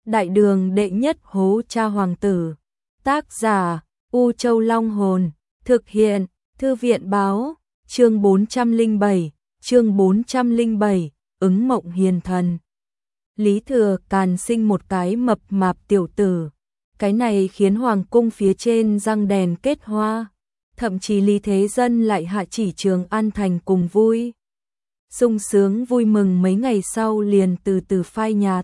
Đại đường đệ nhất hố cha hoàng tử. Tác giả U Châu Long Hồn. Thực hiện Thư viện Báo. Chương 407, ứng mộng hiền thần. Lý Thừa Càn sinh một cái mập mạp tiểu tử. Cái này khiến hoàng cung phía trên răng đèn kết hoa. Thậm chí Lý Thế Dân lại hạ chỉ Trường An Thành cùng vui. Sung sướng vui mừng mấy ngày sau liền từ từ phai nhạt.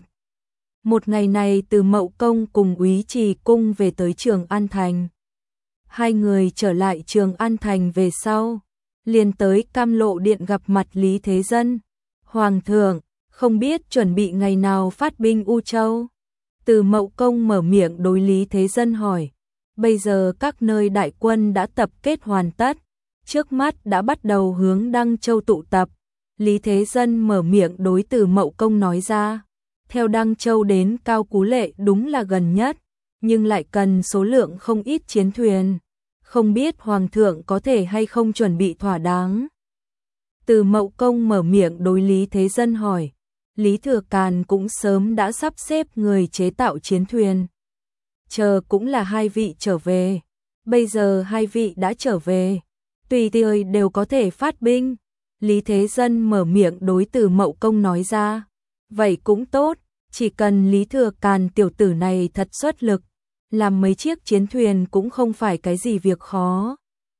Một ngày này Từ Mậu Công cùng Úy Trì Cung về tới Trường An Thành. Hai người trở lại Trường An Thành về sau, liền tới Cam Lộ Điện gặp mặt Lý Thế Dân. Hoàng thượng, không biết chuẩn bị ngày nào phát binh U Châu. Từ Mậu Công mở miệng đối Lý Thế Dân hỏi. Bây giờ các nơi đại quân đã tập kết hoàn tất, trước mắt đã bắt đầu hướng Đăng Châu tụ tập. Lý Thế Dân mở miệng đối Từ Mậu Công nói ra. Theo Đăng Châu đến Cao Cú Lệ đúng là gần nhất, nhưng lại cần số lượng không ít chiến thuyền. Không biết Hoàng thượng có thể hay không chuẩn bị thỏa đáng. Từ Mậu Công mở miệng đối Lý Thế Dân hỏi. Lý Thừa Càn cũng sớm đã sắp xếp người chế tạo chiến thuyền. Chờ cũng là hai vị trở về. Bây giờ hai vị đã trở về, tùy thời đều có thể phát binh. Lý Thế Dân mở miệng đối Từ Mậu Công nói ra. Vậy cũng tốt, chỉ cần Lý Thừa Càn tiểu tử này thật xuất lực, làm mấy chiếc chiến thuyền cũng không phải cái gì việc khó.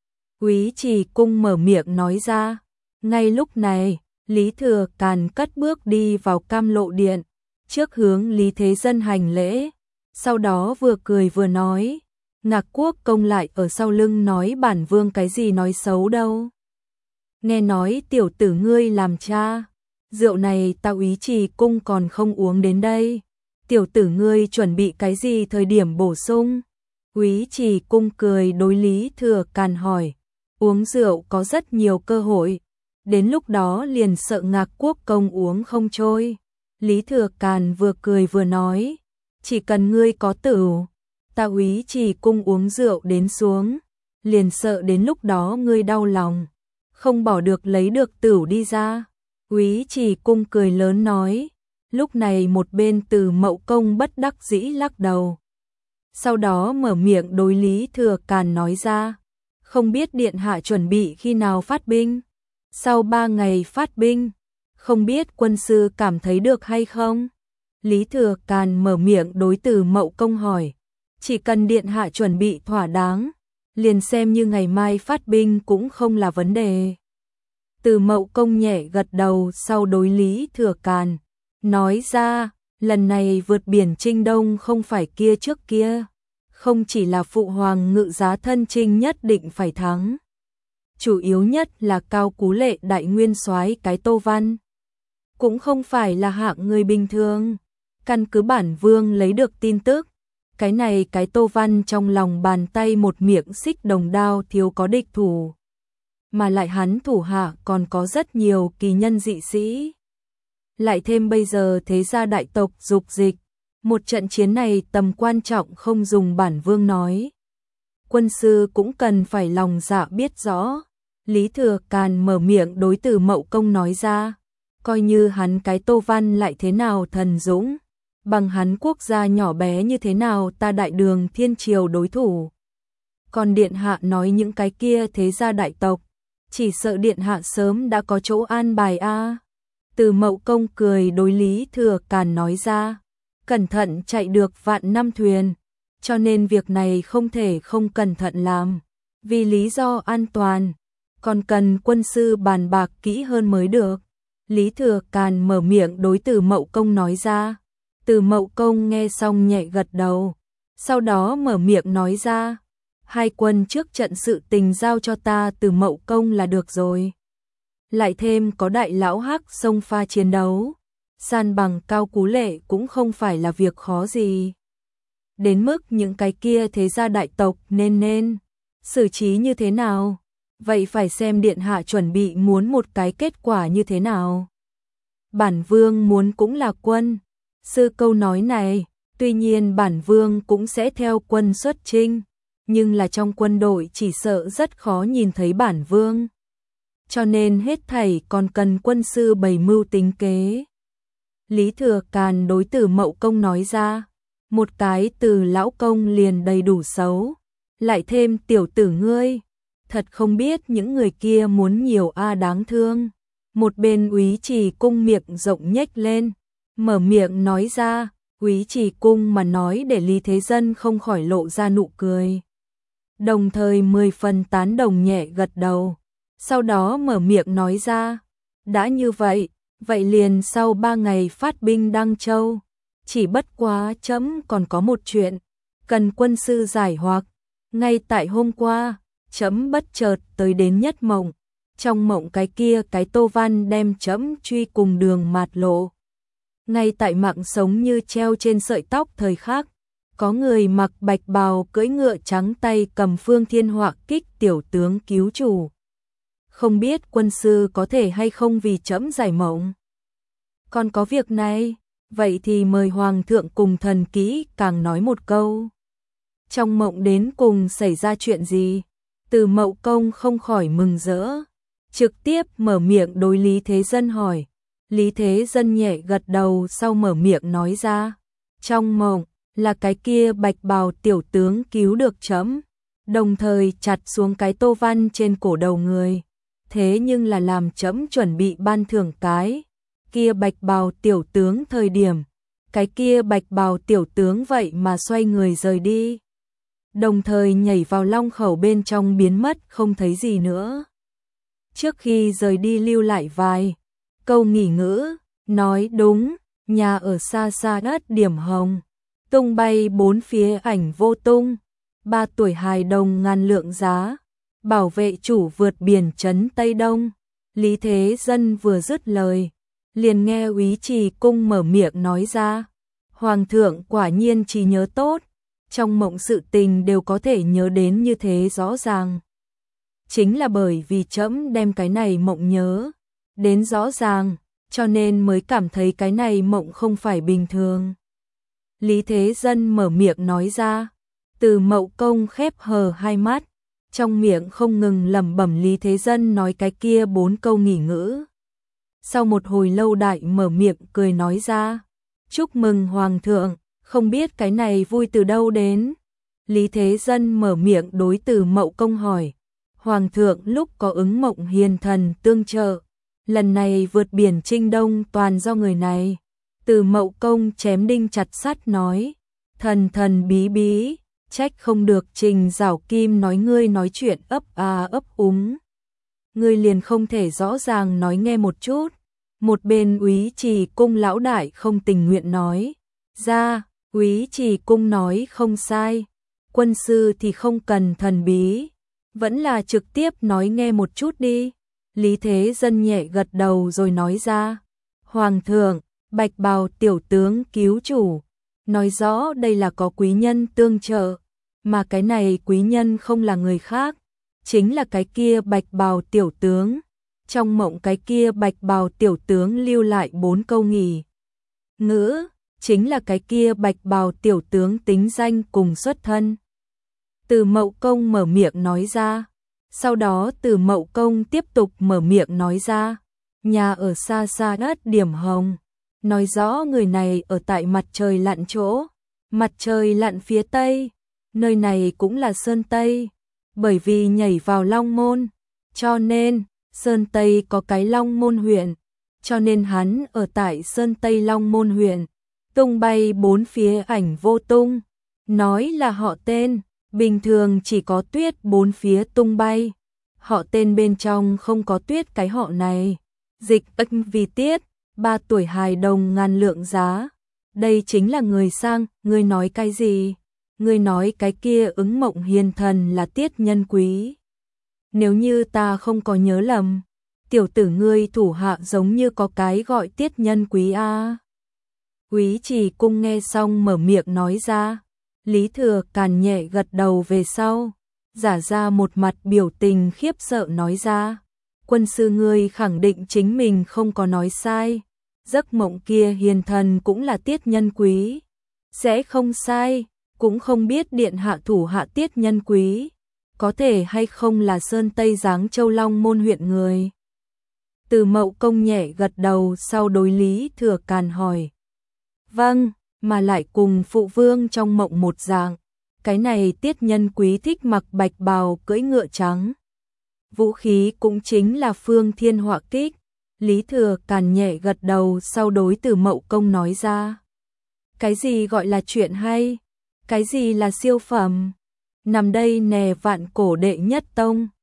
Úy Trì Cung mở miệng nói ra. Ngay lúc này, Lý Thừa Càn cất bước đi vào Cam Lộ Điện, trước hướng Lý Thế Dân hành lễ, sau đó vừa cười vừa nói. Ngạc Quốc Công lại ở sau lưng nói bản vương cái gì nói xấu đâu. Nghe nói tiểu tử ngươi làm cha, rượu này ta Úy Trì Cung còn không uống đến đây. Tiểu tử ngươi chuẩn bị cái gì thời điểm bổ sung? Úy Trì Cung cười đối Lý Thừa Càn hỏi. Uống rượu có rất nhiều cơ hội, đến lúc đó liền sợ Ngạc Quốc Công uống không trôi. Lý Thừa Càn vừa cười vừa nói. Chỉ cần ngươi có tửu, ta Úy Trì Cung uống rượu đến xuống, liền sợ đến lúc đó ngươi đau lòng, không bỏ được lấy được tửu đi ra. Úy Trì Cung cười lớn nói. Lúc này một bên Từ Mậu Công bất đắc dĩ lắc đầu. Sau đó mở miệng đối Lý Thừa Càn nói ra. Không biết điện hạ chuẩn bị khi nào phát binh? Sau 3 ngày phát binh, không biết quân sư cảm thấy được hay không? Lý Thừa Càn mở miệng đối Từ Mậu Công hỏi. Chỉ cần điện hạ chuẩn bị thỏa đáng, liền xem như ngày mai phát binh cũng không là vấn đề. Từ Mậu Công nhẹ gật đầu sau đối Lý Thừa Càn. Nói ra, lần này vượt biển Trinh Đông không phải kia trước kia. Không chỉ là phụ hoàng ngự giá thân chinh nhất định phải thắng. Chủ yếu nhất là Cao Cú Lệ đại nguyên soái cái Tô Văn. Cũng không phải là hạng người bình thường. Căn cứ bản vương lấy được tin tức, cái này cái Tô Văn trong lòng bàn tay một miệng xích đồng đao thiếu có địch thủ. Mà lại hắn thủ hạ còn có rất nhiều kỳ nhân dị sĩ. Lại thêm bây giờ thế gia đại tộc dục dịch, một trận chiến này tầm quan trọng không dùng bản vương nói. Quân sư cũng cần phải lòng dạ biết rõ. Lý Thừa Càn mở miệng đối Từ Mậu Công nói ra. Coi như hắn cái Tô Văn lại thế nào thần dũng, bằng hắn quốc gia nhỏ bé như thế nào ta Đại Đường Thiên Triều đối thủ. Còn điện hạ nói những cái kia thế gia đại tộc, chỉ sợ điện hạ sớm đã có chỗ an bài a. Từ Mậu Công cười đối Lý Thừa Càn nói ra. Cẩn thận chạy được vạn năm thuyền, cho nên việc này không thể không cẩn thận làm. Vì lý do an toàn, còn cần quân sư bàn bạc kỹ hơn mới được. Lý Thừa Càn mở miệng đối Từ Mậu Công nói ra. Từ Mậu Công nghe xong nhẹ gật đầu, sau đó mở miệng nói ra. Hai quân trước trận sự tình giao cho ta Từ Mậu Công là được rồi. Lại thêm có đại lão hắc xông pha chiến đấu, san bằng Cao Cú Lệ cũng không phải là việc khó gì. Đến mức những cái kia thế gia đại tộc nên xử trí như thế nào, vậy phải xem điện hạ chuẩn bị muốn một cái kết quả như thế nào. Bản vương muốn cũng là quân sư câu nói này, tuy nhiên bản vương cũng sẽ theo quân xuất chinh, nhưng là trong quân đội chỉ sợ rất khó nhìn thấy bản vương. Cho nên hết thảy còn cần quân sư bày mưu tính kế. Lý Thừa Càn đối Từ Mậu Công nói ra. một cái từ lão công liền đầy đủ xấu, lại thêm tiểu tử ngươi, thật không biết những người kia muốn nhiều đáng thương. Một bên Úy Trì Cung miệng rộng nhếch lên, mở miệng nói ra, Úy Trì Cung mà nói để Lý Thế Dân không khỏi lộ ra nụ cười. Đồng thời 10 phần tán đồng nhẹ gật đầu, sau đó mở miệng nói ra, đã như vậy, vậy liền sau 3 ngày phát binh Đăng Châu, chỉ bất quá trẫm còn có một chuyện, cần quân sư giải hoặc, ngay tại hôm qua, trẫm bất chợt tới đến Nhất Mộng, trong mộng cái kia cái Tô Văn đem trẫm truy cùng đường mạt lộ. Ngay tại mạng sống như treo trên sợi tóc thời khắc, có người mặc bạch bào cưỡi ngựa trắng tay cầm phương thiên họa kích tiểu tướng cứu chủ. Không biết quân sư có thể hay không vì trẫm giải mộng. Còn có việc này, vậy thì mời hoàng thượng cùng thần kỹ càng nói một câu. Trong mộng đến cùng xảy ra chuyện gì? Từ Mậu Công không khỏi mừng rỡ, trực tiếp mở miệng đối Lý Thế Dân hỏi. Lý Thế Dân nhẹ gật đầu sau mở miệng nói ra, trong mộng là cái kia bạch bào tiểu tướng cứu được trẫm, đồng thời chặt xuống cái tô văn trên cổ đầu người. Thế nhưng là làm trẫm chuẩn bị ban thưởng cái kia bạch bào tiểu tướng thời điểm, cái kia bạch bào tiểu tướng vậy mà xoay người rời đi, đồng thời nhảy vào long khẩu bên trong biến mất không thấy gì nữa. Trước khi rời đi lưu lại vài câu nghỉ ngữ, nói đúng, nhà ở xa xa đất điểm hồng, tung bay bốn phía ảnh vô tung, 3 tuổi hài đồng ngàn lượng giá, bảo vệ chủ vượt biển trấn Tây Đông. Lý Thế Dân vừa dứt lời, liền nghe Úy Trì Cung mở miệng nói ra, hoàng thượng quả nhiên trí nhớ tốt, trong mộng sự tình đều có thể nhớ đến như thế rõ ràng. Chính là bởi vì trẫm đem cái này mộng nhớ đến rõ ràng, cho nên mới cảm thấy cái này mộng không phải bình thường. Lý Thế Dân mở miệng nói ra, Từ Mậu Công khép hờ hai mắt, trong miệng không ngừng lẩm bẩm Lý Thế Dân nói cái kia 4 câu nghỉ ngữ. Sau một hồi lâu đại mở miệng cười nói ra, chúc mừng hoàng thượng, không biết cái này vui từ đâu đến. Lý Thế Dân mở miệng đối Từ Mậu Công hỏi, hoàng thượng lúc có ứng mộng hiền thần tương trợ, lần này vượt biển Trinh Đông toàn do người này. Từ Mậu Công chém đinh chặt sắt nói, thần thần bí bí, trách không được Trình Giảo Kim nói ngươi nói chuyện ấp ấp úng. Ngươi liền không thể rõ ràng nói nghe một chút. Một bên Úy Trì Cung lão đại không tình nguyện nói ra, Úy Trì Cung nói không sai, quân sư thì không cần thần bí, vẫn là trực tiếp nói nghe một chút đi. Lý Thế Dân nhẹ gật đầu rồi nói ra, hoàng thượng, bạch bào tiểu tướng cứu chủ, nói rõ đây là có quý nhân tương trợ, mà cái này quý nhân không là người khác, chính là cái kia bạch bào tiểu tướng. Trong mộng cái kia bạch bào tiểu tướng lưu lại 4 câu nghỉ ngữ, chính là cái kia bạch bào tiểu tướng tính danh cùng xuất thân. Từ Mậu Công mở miệng nói ra, sau đó Từ Mậu Công tiếp tục mở miệng nói ra, nhà ở xa xa đất điểm hồng, nói rõ người này ở tại mặt trời lặn chỗ, mặt trời lặn phía tây, nơi này cũng là Sơn Tây, bởi vì nhảy vào Long Môn, cho nên Sơn Tây có cái Long Môn huyện, cho nên hắn ở tại Sơn Tây Long Môn huyện, tung bay 4 phía ảnh vô tung, nói là họ tên, bình thường chỉ có tuyết 4 phía tung bay, họ tên bên trong không có tuyết cái họ này, dịch ức vì tiết, 3 tuổi hài đồng ngàn lượng giá, đây chính là người sang, ngươi nói cái gì? Ngươi nói cái kia ứng mộng hiền thần là Tiết Nhân Quý. Nếu như ta không có nhớ lầm, tiểu tử ngươi thủ hạ giống như có cái gọi Tiết Nhân Quý a. Úy Trì Cung nghe xong mở miệng nói ra, Lý Thừa Càn nhẹ gật đầu về sau, giả ra một mặt biểu tình khiếp sợ nói ra, quân sư ngươi khẳng định chính mình không có nói sai, giấc mộng kia hiền thần cũng là Tiết Nhân Quý, sẽ không sai, cũng không biết điện hạ thủ hạ Tiết Nhân Quý, có thể hay không là Sơn Tây Giáng Châu Long Môn huyện người. Từ Mậu Công nhẹ gật đầu sau đối Lý Thừa Càn hỏi, vâng, mà lại cùng phụ vương trong mộng một dạng. Cái này Tiết Nhân Quý thích mặc bạch bào cưỡi ngựa trắng. Vũ khí cũng chính là Phương Thiên Họa Kích. Lý Thừa Càn nhẹ gật đầu, sau đối Từ Mậu Công nói ra. Cái gì gọi là chuyện hay? Cái gì là siêu phẩm? Nằm đây nè, vạn cổ đệ nhất tông.